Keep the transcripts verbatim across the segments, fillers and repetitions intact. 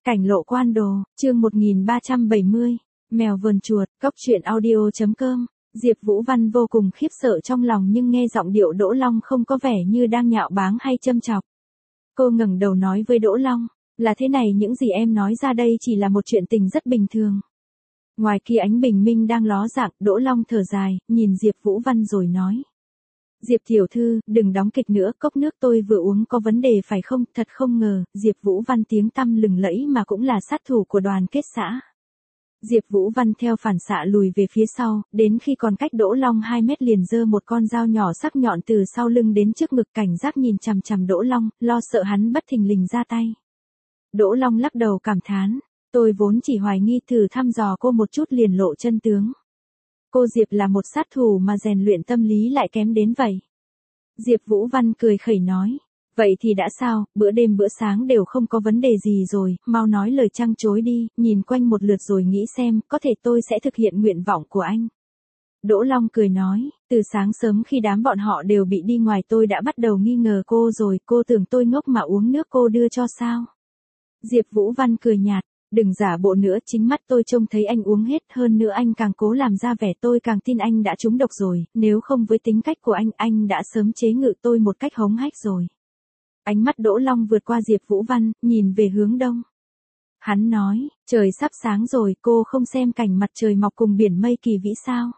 Cảnh lộ quan đồ, chương một nghìn ba trăm bảy mươi, mèo vườn chuột, cóc truyện audio.com. Diệp Vũ Văn vô cùng khiếp sợ trong lòng nhưng nghe giọng điệu Đỗ Long không có vẻ như đang nhạo báng hay châm chọc. Cô ngẩng đầu nói với Đỗ Long, là thế này, những gì em nói ra đây chỉ là một chuyện tình rất bình thường. Ngoài kia ánh bình minh đang ló dạng, Đỗ Long thở dài, nhìn Diệp Vũ Văn rồi nói. Diệp tiểu thư, đừng đóng kịch nữa, cốc nước tôi vừa uống có vấn đề phải không? Thật không ngờ, Diệp Vũ Văn tiếng tăm lừng lẫy mà cũng là sát thủ của đoàn kết xã. Diệp Vũ Văn theo phản xạ lùi về phía sau, đến khi còn cách Đỗ Long hai mét liền giơ một con dao nhỏ sắc nhọn từ sau lưng đến trước ngực, cảnh giác nhìn chằm chằm Đỗ Long, lo sợ hắn bất thình lình ra tay. Đỗ Long lắc đầu cảm thán, tôi vốn chỉ hoài nghi, thử thăm dò cô một chút liền lộ chân tướng. Cô Diệp là một sát thủ mà rèn luyện tâm lý lại kém đến vậy. Diệp Vũ Văn cười khẩy nói, vậy thì đã sao, bữa đêm bữa sáng đều không có vấn đề gì rồi, mau nói lời trăng trối đi, nhìn quanh một lượt rồi nghĩ xem, có thể tôi sẽ thực hiện nguyện vọng của anh. Đỗ Long cười nói, từ sáng sớm khi đám bọn họ đều bị đi ngoài tôi đã bắt đầu nghi ngờ cô rồi, cô tưởng tôi ngốc mà uống nước cô đưa cho sao? Diệp Vũ Văn cười nhạt, đừng giả bộ nữa, chính mắt tôi trông thấy anh uống hết, hơn nữa anh càng cố làm ra vẻ tôi càng tin anh đã trúng độc rồi, nếu không với tính cách của anh, anh đã sớm chế ngự tôi một cách hống hách rồi. Ánh mắt Đỗ Long vượt qua Diệp Vũ Văn, nhìn về hướng đông. Hắn nói, trời sắp sáng rồi, cô không xem cảnh mặt trời mọc cùng biển mây kỳ vĩ sao?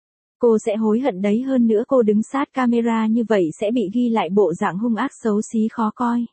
Cô sẽ hối hận đấy, hơn nữa cô đứng sát camera như vậy sẽ bị ghi lại bộ dạng hung ác xấu xí khó coi.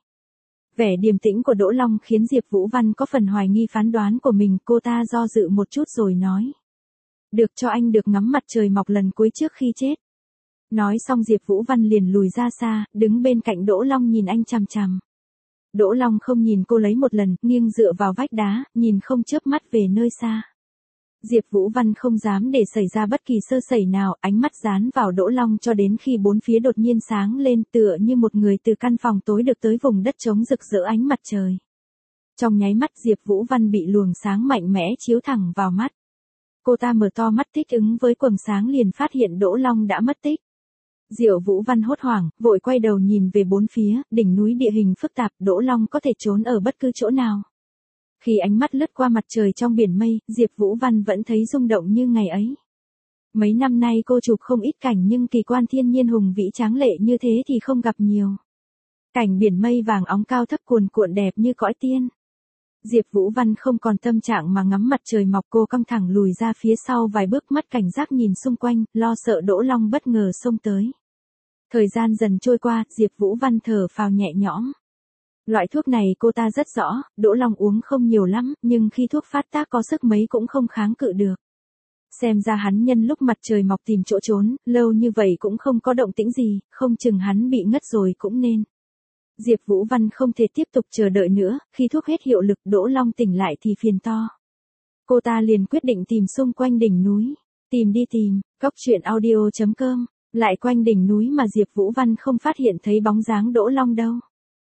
Vẻ điềm tĩnh của Đỗ Long khiến Diệp Vũ Văn có phần hoài nghi phán đoán của mình, cô ta do dự một chút rồi nói. Được, cho anh được ngắm mặt trời mọc lần cuối trước khi chết. Nói xong Diệp Vũ Văn liền lùi ra xa, đứng bên cạnh Đỗ Long nhìn anh chằm chằm. Đỗ Long không nhìn cô lấy một lần, nghiêng dựa vào vách đá, nhìn không chớp mắt về nơi xa. Diệp Vũ Văn không dám để xảy ra bất kỳ sơ sẩy nào, ánh mắt dán vào Đỗ Long cho đến khi bốn phía đột nhiên sáng lên, tựa như một người từ căn phòng tối được tới vùng đất trống rực rỡ ánh mặt trời. Trong nháy mắt Diệp Vũ Văn bị luồng sáng mạnh mẽ chiếu thẳng vào mắt. Cô ta mở to mắt thích ứng với quầng sáng liền phát hiện Đỗ Long đã mất tích. Diệu Vũ Văn hốt hoảng, vội quay đầu nhìn về bốn phía, đỉnh núi địa hình phức tạp, Đỗ Long có thể trốn ở bất cứ chỗ nào. Khi ánh mắt lướt qua mặt trời trong biển mây, Diệp Vũ Văn vẫn thấy rung động như ngày ấy. Mấy năm nay cô chụp không ít cảnh nhưng kỳ quan thiên nhiên hùng vĩ tráng lệ như thế thì không gặp nhiều. Cảnh biển mây vàng óng cao thấp cuồn cuộn đẹp như cõi tiên. Diệp Vũ Văn không còn tâm trạng mà ngắm mặt trời mọc, cô căng thẳng lùi ra phía sau vài bước, mắt cảnh giác nhìn xung quanh, lo sợ Đỗ Long bất ngờ xông tới. Thời gian dần trôi qua, Diệp Vũ Văn thở phào nhẹ nhõm. Loại thuốc này cô ta rất rõ, Đỗ Long uống không nhiều lắm, nhưng khi thuốc phát tác có sức mấy cũng không kháng cự được. Xem ra hắn nhân lúc mặt trời mọc tìm chỗ trốn, lâu như vậy cũng không có động tĩnh gì, không chừng hắn bị ngất rồi cũng nên. Diệp Vũ Văn không thể tiếp tục chờ đợi nữa, khi thuốc hết hiệu lực Đỗ Long tỉnh lại thì phiền to. Cô ta liền quyết định tìm xung quanh đỉnh núi, tìm đi tìm, cóc truyện audio.com, lại quanh đỉnh núi mà Diệp Vũ Văn không phát hiện thấy bóng dáng Đỗ Long đâu.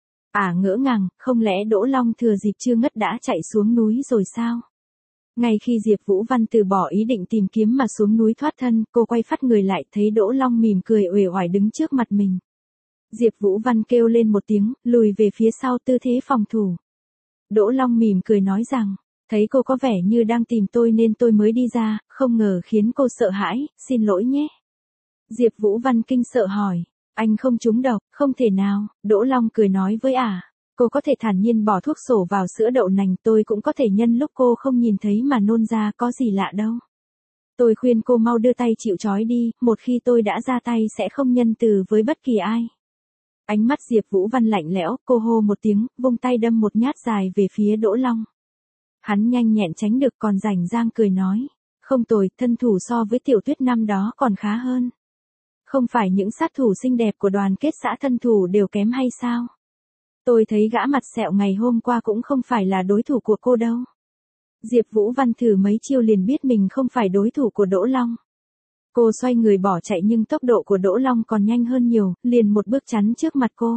À ngỡ ngàng, không lẽ Đỗ Long thừa dịp chưa ngất đã chạy xuống núi rồi sao? Ngay khi Diệp Vũ Văn từ bỏ ý định tìm kiếm mà xuống núi thoát thân, cô quay phắt người lại thấy Đỗ Long mỉm cười uể oải đứng trước mặt mình. Diệp Vũ Văn kêu lên một tiếng, lùi về phía sau tư thế phòng thủ. Đỗ Long mỉm cười nói rằng, thấy cô có vẻ như đang tìm tôi nên tôi mới đi ra, không ngờ khiến cô sợ hãi, xin lỗi nhé. Diệp Vũ Văn kinh sợ hỏi, anh không trúng độc, không thể nào, Đỗ Long cười nói với ả, à, cô có thể thản nhiên bỏ thuốc sổ vào sữa đậu nành, tôi cũng có thể nhân lúc cô không nhìn thấy mà nôn ra, có gì lạ đâu. Tôi khuyên cô mau đưa tay chịu trói đi, một khi tôi đã ra tay sẽ không nhân từ với bất kỳ ai. Ánh mắt Diệp Vũ Văn lạnh lẽo, cô hô một tiếng, vung tay đâm một nhát dài về phía Đỗ Long. Hắn nhanh nhẹn tránh được, còn rảnh rang cười nói, không tồi, thân thủ so với Tiểu Tuyết năm đó còn khá hơn. Không phải những sát thủ xinh đẹp của đoàn kết xã thân thủ đều kém hay sao? Tôi thấy gã mặt sẹo ngày hôm qua cũng không phải là đối thủ của cô đâu. Diệp Vũ Văn thử mấy chiêu liền biết mình không phải đối thủ của Đỗ Long. Cô xoay người bỏ chạy nhưng tốc độ của Đỗ Long còn nhanh hơn nhiều, liền một bước chắn trước mặt cô.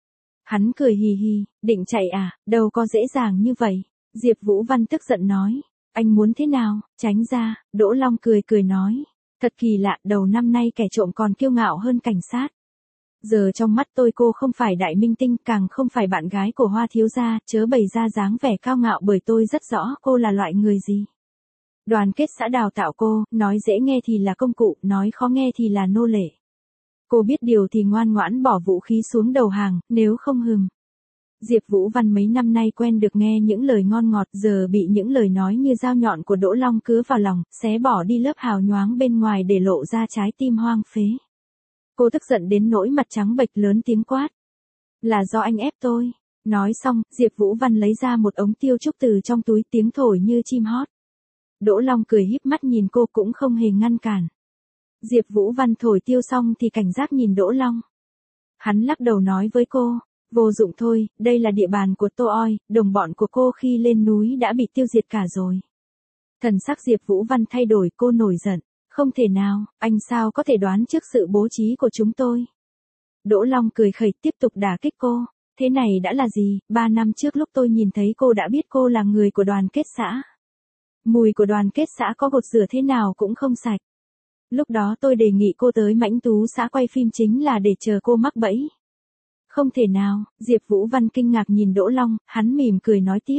Hắn cười hì hì, định chạy à, đâu có dễ dàng như vậy. Diệp Vũ Văn tức giận nói, anh muốn thế nào, tránh ra, Đỗ Long cười cười nói. Thật kỳ lạ, đầu năm nay kẻ trộm còn kiêu ngạo hơn cảnh sát. Giờ trong mắt tôi cô không phải đại minh tinh, càng không phải bạn gái của Hoa thiếu gia, chớ bày ra dáng vẻ cao ngạo bởi tôi rất rõ cô là loại người gì. Đoàn kết xã đào tạo cô, nói dễ nghe thì là công cụ, nói khó nghe thì là nô lệ. Cô biết điều thì ngoan ngoãn bỏ vũ khí xuống đầu hàng, nếu không hừm. Diệp Vũ Văn mấy năm nay quen được nghe những lời ngon ngọt, giờ bị những lời nói như dao nhọn của Đỗ Long cứa vào lòng, xé bỏ đi lớp hào nhoáng bên ngoài để lộ ra trái tim hoang phế. Cô tức giận đến nỗi mặt trắng bệch, lớn tiếng quát. Là do anh ép tôi. Nói xong, Diệp Vũ Văn lấy ra một ống tiêu trúc từ trong túi, tiếng thổi như chim hót. Đỗ Long cười híp mắt nhìn cô cũng không hề ngăn cản. Diệp Vũ Văn thổi tiêu xong thì cảnh giác nhìn Đỗ Long. Hắn lắc đầu nói với cô, vô dụng thôi, đây là địa bàn của Tô Oi, đồng bọn của cô khi lên núi đã bị tiêu diệt cả rồi. Thần sắc Diệp Vũ Văn thay đổi, cô nổi giận. Không thể nào, anh sao có thể đoán trước sự bố trí của chúng tôi. Đỗ Long cười khẩy tiếp tục đả kích cô. Thế này đã là gì, ba năm trước lúc tôi nhìn thấy cô đã biết cô là người của đoàn kết xã. Mùi của đoàn kết xã có gột rửa thế nào cũng không sạch. Lúc đó tôi đề nghị cô tới Mãnh Tú xã quay phim chính là để chờ cô mắc bẫy. Không thể nào, Diệp Vũ Văn kinh ngạc nhìn Đỗ Long, hắn mỉm cười nói tiếp.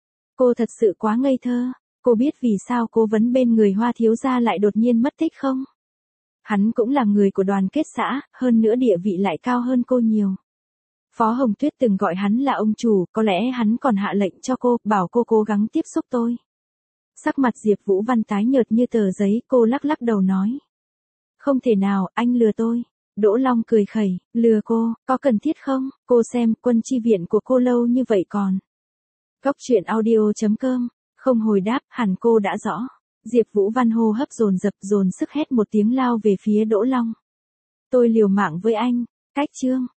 Cô thật sự quá ngây thơ. Cô biết vì sao cố vấn bên người Hoa thiếu gia lại đột nhiên mất tích không? Hắn cũng là người của đoàn kết xã, hơn nữa địa vị lại cao hơn cô nhiều. Phó Hồng Tuyết từng gọi hắn là ông chủ, có lẽ hắn còn hạ lệnh cho cô, bảo cô cố gắng tiếp xúc tôi. Sắc mặt Diệp Vũ Văn tái nhợt như tờ giấy, cô lắc lắc đầu nói. Không thể nào, anh lừa tôi. Đỗ Long cười khẩy, lừa cô, có cần thiết không? Cô xem, quân chi viện của cô lâu như vậy còn. Góc truyện audio chấm com. Không hồi đáp, hẳn cô đã rõ. Diệp Vũ Văn hô hấp dồn dập, dồn sức hét một tiếng lao về phía Đỗ Long. Tôi liều mạng với anh. Cách chương.